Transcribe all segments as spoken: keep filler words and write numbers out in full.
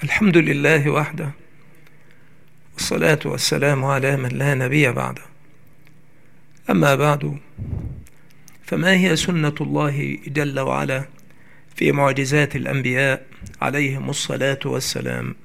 الحمد لله وحده، والصلاة والسلام على من لا نبي بعده. أما بعد، فما هي سنة الله جل وعلا في معجزات الأنبياء عليهم الصلاة والسلام؟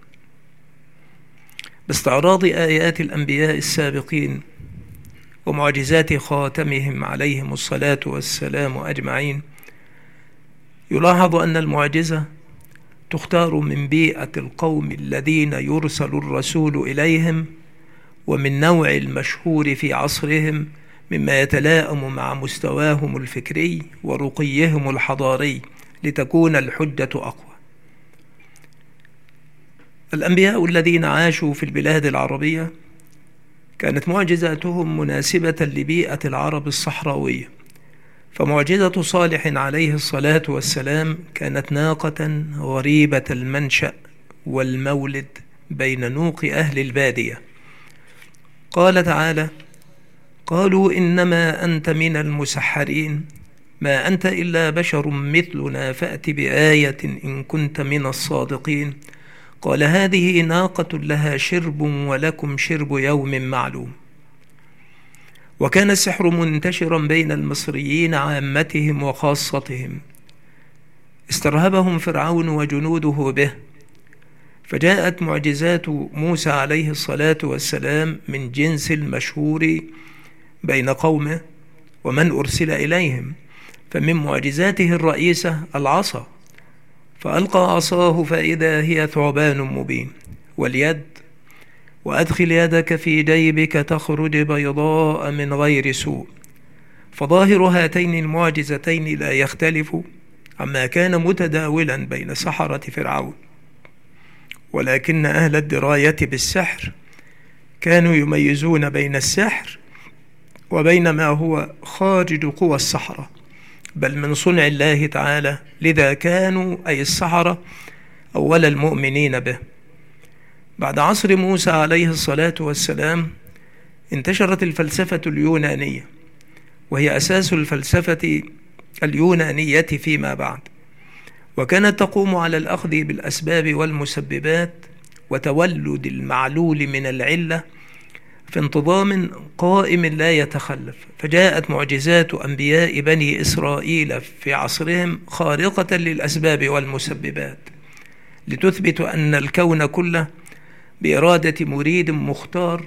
باستعراض آيات الأنبياء السابقين ومعجزات خاتمهم عليهم الصلاة والسلام أجمعين، يلاحظ أن المعجزة تختار من بيئة القوم الذين يرسل الرسول إليهم، ومن نوع المشهور في عصرهم مما يتلائم مع مستواهم الفكري ورقيهم الحضاري لتكون الحجة أقوى. الأنبياء الذين عاشوا في البلاد العربية كانت معجزاتهم مناسبة لبيئة العرب الصحراوية، فمعجزة صالح عليه الصلاة والسلام كانت ناقة غريبة المنشأ والمولد بين نوق أهل البادية. قال تعالى: قالوا إنما أنت من المسحرين، ما أنت إلا بشر مثلنا فأت بآية إن كنت من الصادقين. قال: هذه ناقة لها شرب ولكم شرب يوم معلوم. وكان السحر منتشرا بين المصريين عامتهم وخاصتهم، استرهبهم فرعون وجنوده به، فجاءت معجزات موسى عليه الصلاة والسلام من جنس المشهور بين قومه ومن أرسل إليهم. فمن معجزاته الرئيسة العصا، فألقى عصاه فإذا هي ثعبان مبين. واليد: وأدخل يدك في جيبك تخرج بيضاء من غير سوء. فظاهر هاتين المعجزتين لا يختلف عما كان متداولا بين سحرة فرعون، ولكن أهل الدراية بالسحر كانوا يميزون بين السحر وبين ما هو خارج قوى السحرة، بل من صنع الله تعالى، لذا كانوا أي السحرة أول المؤمنين به. بعد عصر موسى عليه الصلاة والسلام انتشرت الفلسفة اليونانية، وهي أساس الفلسفة اليونانية فيما بعد، وكانت تقوم على الأخذ بالأسباب والمسببات وتولد المعلول من العلة في انتظام قائم لا يتخلف. فجاءت معجزات أنبياء بني إسرائيل في عصرهم خارقة للأسباب والمسببات، لتثبت أن الكون كله بإرادة مريد مختار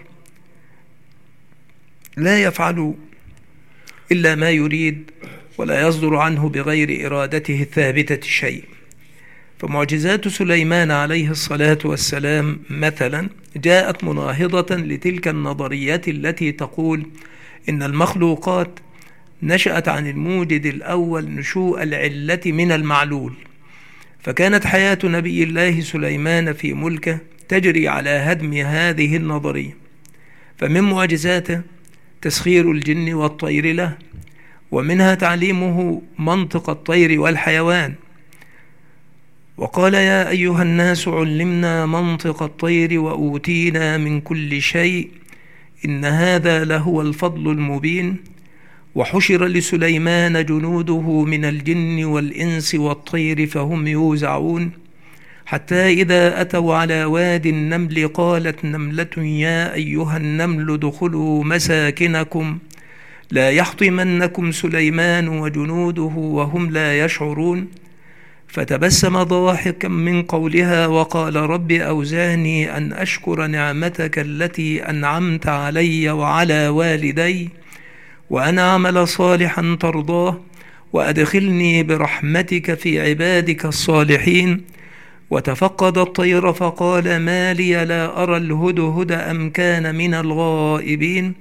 لا يفعل إلا ما يريد، ولا يصدر عنه بغير إرادته الثابتة شيء. فمعجزات سليمان عليه الصلاة والسلام مثلا جاءت مناهضة لتلك النظريات التي تقول إن المخلوقات نشأت عن الموجد الأول نشوء العلة من المعلول. فكانت حياة نبي الله سليمان في ملكه تجري على هدم هذه النظرية. فمن معجزاته تسخير الجن والطير له، ومنها تعليمه منطق الطير والحيوان. وقال: يا أيها الناس علمنا منطق الطير وأوتينا من كل شيء إن هذا لهو الفضل المبين. وحشر لسليمان جنوده من الجن والإنس والطير فهم يوزعون، حتى إذا أتوا على وادي النمل قالت نملة يا أيها النمل ادخلوا مساكنكم لا يحطمنكم سليمان وجنوده وهم لا يشعرون. فتبسم ضاحكا من قولها وقال: رب أوزعني أن أشكر نعمتك التي أنعمت علي وعلى والدي وأن أعمل صالحا ترضاه وأدخلني برحمتك في عبادك الصالحين. وتفقد الطير فقال: ما لي لا أرى الهدهد أم كان من الغائبين.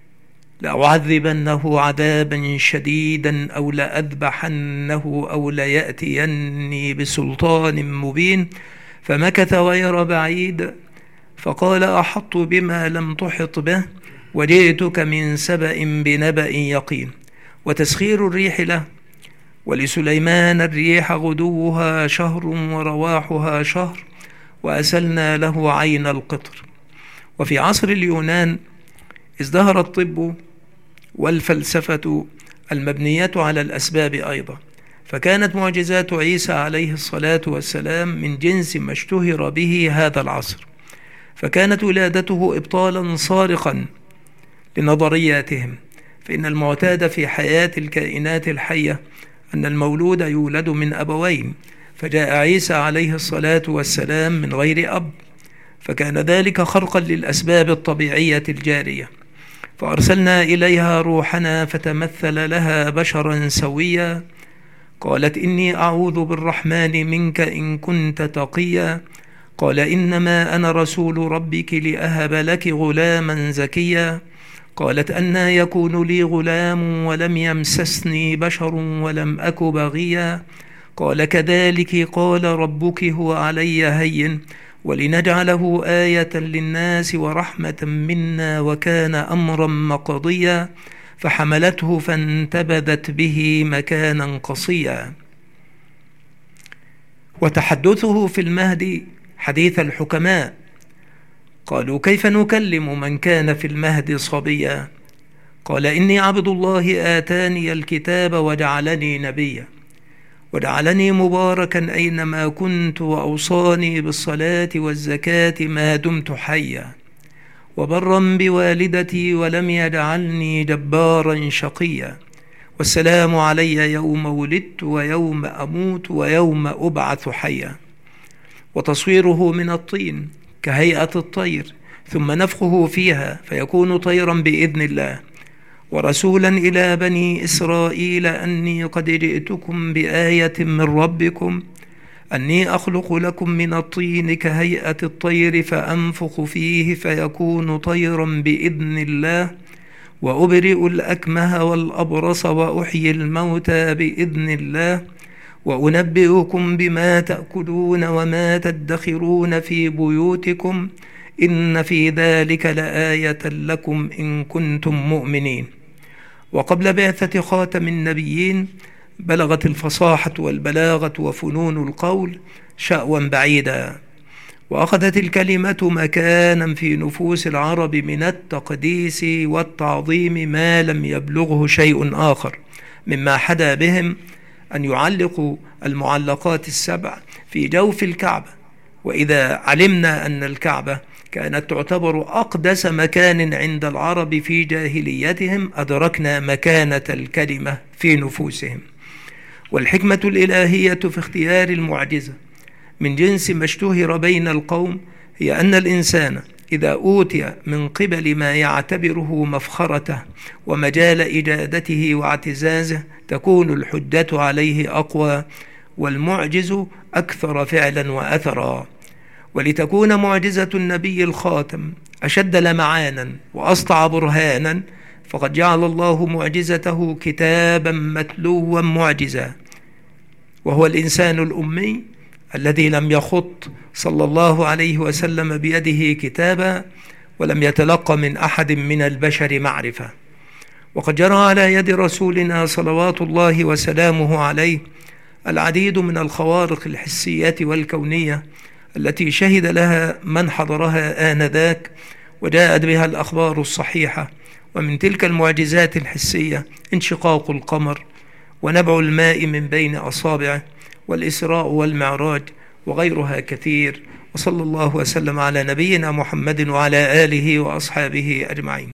لأعذبنه عذابا شديدا أو لأذبحنه أو ليأتيني بسلطان مبين. فمكث غير بعيد فقال: أحط بما لم تحط به وجئتك من سبأ بنبأ يقين. وتسخير الريح له، ولسليمان الريح غدوها شهر ورواحها شهر وأسلنا له عين القطر. وفي عصر اليونان ازدهر الطب والفلسفة المبنية على الأسباب أيضا، فكانت معجزات عيسى عليه الصلاة والسلام من جنس ما اشتهر به هذا العصر، فكانت ولادته إبطالا صارخا لنظرياتهم، فإن المعتاد في حياة الكائنات الحية أن المولود يولد من أبوين، فجاء عيسى عليه الصلاة والسلام من غير أب، فكان ذلك خرقا للأسباب الطبيعية الجارية، فأرسلنا إليها روحنا فتمثل لها بشرا سويا، قالت إني أعوذ بالرحمن منك إن كنت تقيا، قال إنما أنا رسول ربك لأهب لك غلاما زكيا، قالت أنى يكون لي غلام ولم يمسسني بشر ولم أك بغيا، قال كذلك قال ربك هو علي هين ولنجعله آية للناس ورحمة منا وكان أمرا مقضيا، فحملته فانتبذت به مكانا قصيا. وتحدثه في المهد حديث الحكماء، قالوا كيف نكلم من كان في المهد صبيا، قال إني عبد الله آتاني الكتاب وجعلني نبيا وجعلني مباركا أينما كنت وأوصاني بالصلاة والزكاة ما دمت حيا وبرا بوالدتي ولم يجعلني جبارا شقيا، والسلام علي يوم ولدت ويوم أموت ويوم أبعث حيا. وتصويره من الطين كهيئة الطير ثم نفخه فيها فيكون طيرا بإذن الله، ورسولا إلى بني إسرائيل أني قد جئتكم بآية من ربكم أني أخلق لكم من الطين كهيئة الطير فأنفخ فيه فيكون طيرا بإذن الله، وأبرئ الأكمه والأبرص وأحيي الموتى بإذن الله، وأنبئكم بما تأكلون وما تدخرون في بيوتكم إن في ذلك لآية لكم إن كنتم مؤمنين. وقبل بعثة خاتم النبيين بلغت الفصاحة والبلاغة وفنون القول شأوا بعيدا، وأخذت الكلمة مكانا في نفوس العرب من التقديس والتعظيم ما لم يبلغه شيء آخر، مما حدا بهم أن يعلقوا المعلقات السبع في جوف الكعبة. وإذا علمنا أن الكعبة كانت تعتبر أقدس مكان عند العرب في جاهليتهم أدركنا مكانة الكلمة في نفوسهم. والحكمة الإلهية في اختيار المعجزة من جنس ما اشتهر بين القوم هي أن الإنسان إذا أوتي من قبل ما يعتبره مفخرته ومجال إجادته واعتزازه تكون الحجة عليه أقوى والمعجز أكثر فعلا وأثرا. ولتكون معجزة النبي الخاتم أشد لمعانا وأسطع برهانا فقد جعل الله معجزته كتابا متلوا معجزا، وهو الإنسان الأمي الذي لم يخط صلى الله عليه وسلم بيده كتابا ولم يتلقى من أحد من البشر معرفة. وقد جرى على يد رسولنا صلوات الله وسلامه عليه العديد من الخوارق الحسية والكونية التي شهد لها من حضرها آنذاك وجاءت بها الأخبار الصحيحة. ومن تلك المعجزات الحسية انشقاق القمر ونبع الماء من بين أصابعه والإسراء والمعراج وغيرها كثير. وصلى الله وسلم على نبينا محمد وعلى آله وأصحابه أجمعين.